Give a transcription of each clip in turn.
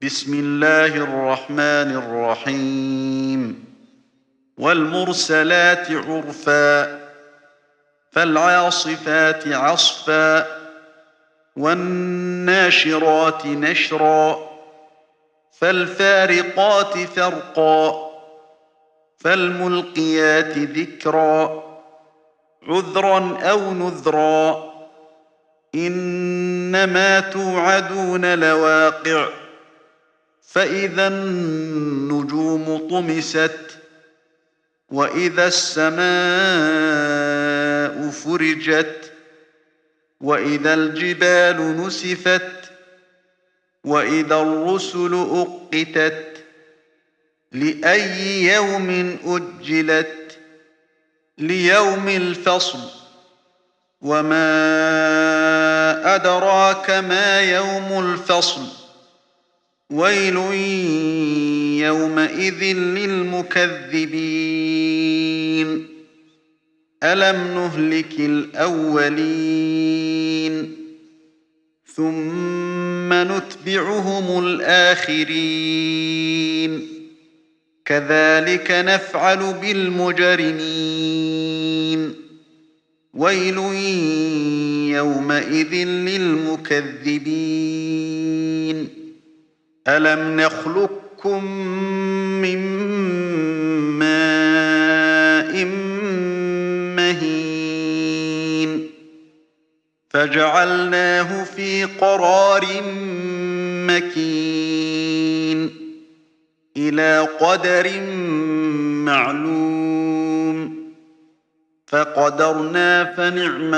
بسم الله الرحمن الرحيم والمرسلات عرفا فالعاصفات عصفا والناشرات نشرا فالفارقات فرقا فالملقيات ذكرا عذرا أو نذرا إنما توعدون لواقع فإذا النجوم طمست وإذا السماء فرجت وإذا الجبال نسفت وإذا الرسل أقتت لأي يوم أجلت ليوم الفصل وما أدراك ما يوم الفصل ويل يومئذ للمكذبين ألم نهلك الأولين ثم نتبعهم الآخرين كذلك نفعل بالمجرمين ويل يومئذ للمكذبين ألم نخلقكم من ماء مهين فجعلناه في قرار مكين إلى قدر معلوم فقدرنا فنعم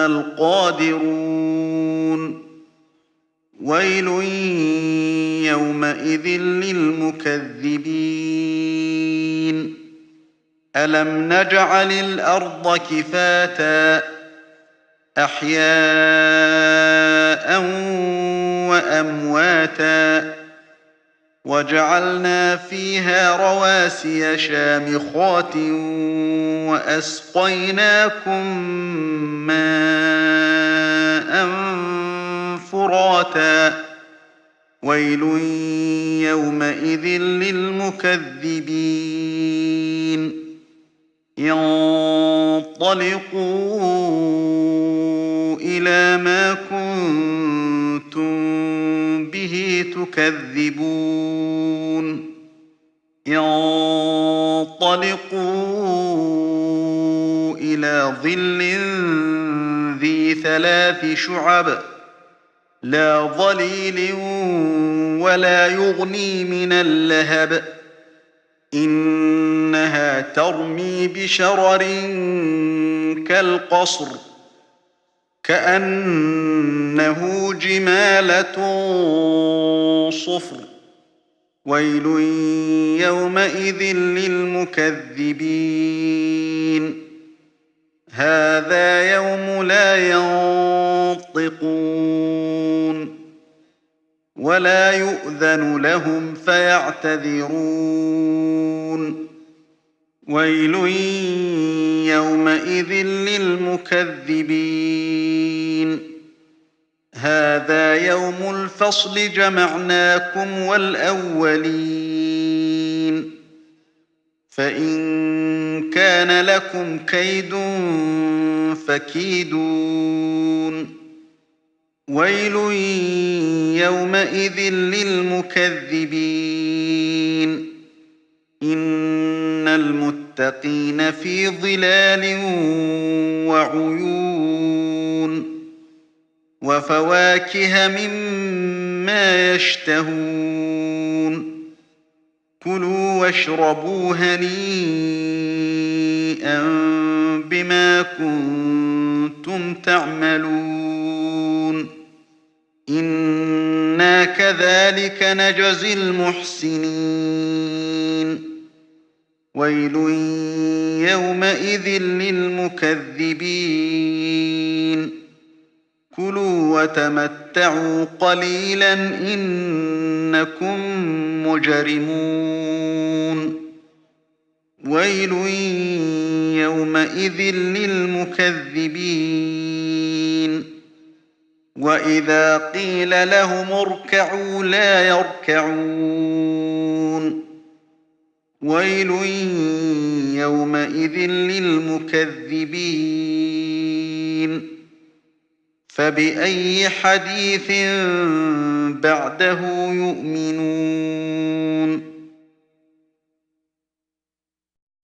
القادرون ويل يومئذ للمكذبين ألم نجعل الأرض كفاتا أحياء وأمواتا وجعلنا فيها رواسي شامخات وأسقيناكم ماء فراتا ويل يومئذ للمكذبين انطلقوا إلى ما كنتم به تكذبون انطلقوا إلى ظل ذي 3 شعب لا ظليل ولا يغني من اللهب إنها ترمي بشرر كالقصر كأنه جمالة صفر ويل يومئذ للمكذبين هذا يوم لا ينطقون ولا يؤذن لهم فيعتذرون ويل يومئذ للمكذبين هذا يوم الفصل جمعناكم والأولين فإن كان لكم كيد فكيدون ويل يومئذ للمكذبين إن المتقين في ظلال وعيون وفواكه مما يشتهون كلوا واشربوا هنيئا بما كنتم تعملون إنا كذلك نجزي المحسنين ويل يومئذ للمكذبين كلوا وتمتعوا قليلا إنكم مجرمون ويل يومئذ للمكذبين وإذا قيل لهم اركعوا لا يركعون ويل يومئذ للمكذبين فبأي حديث بعده يؤمنون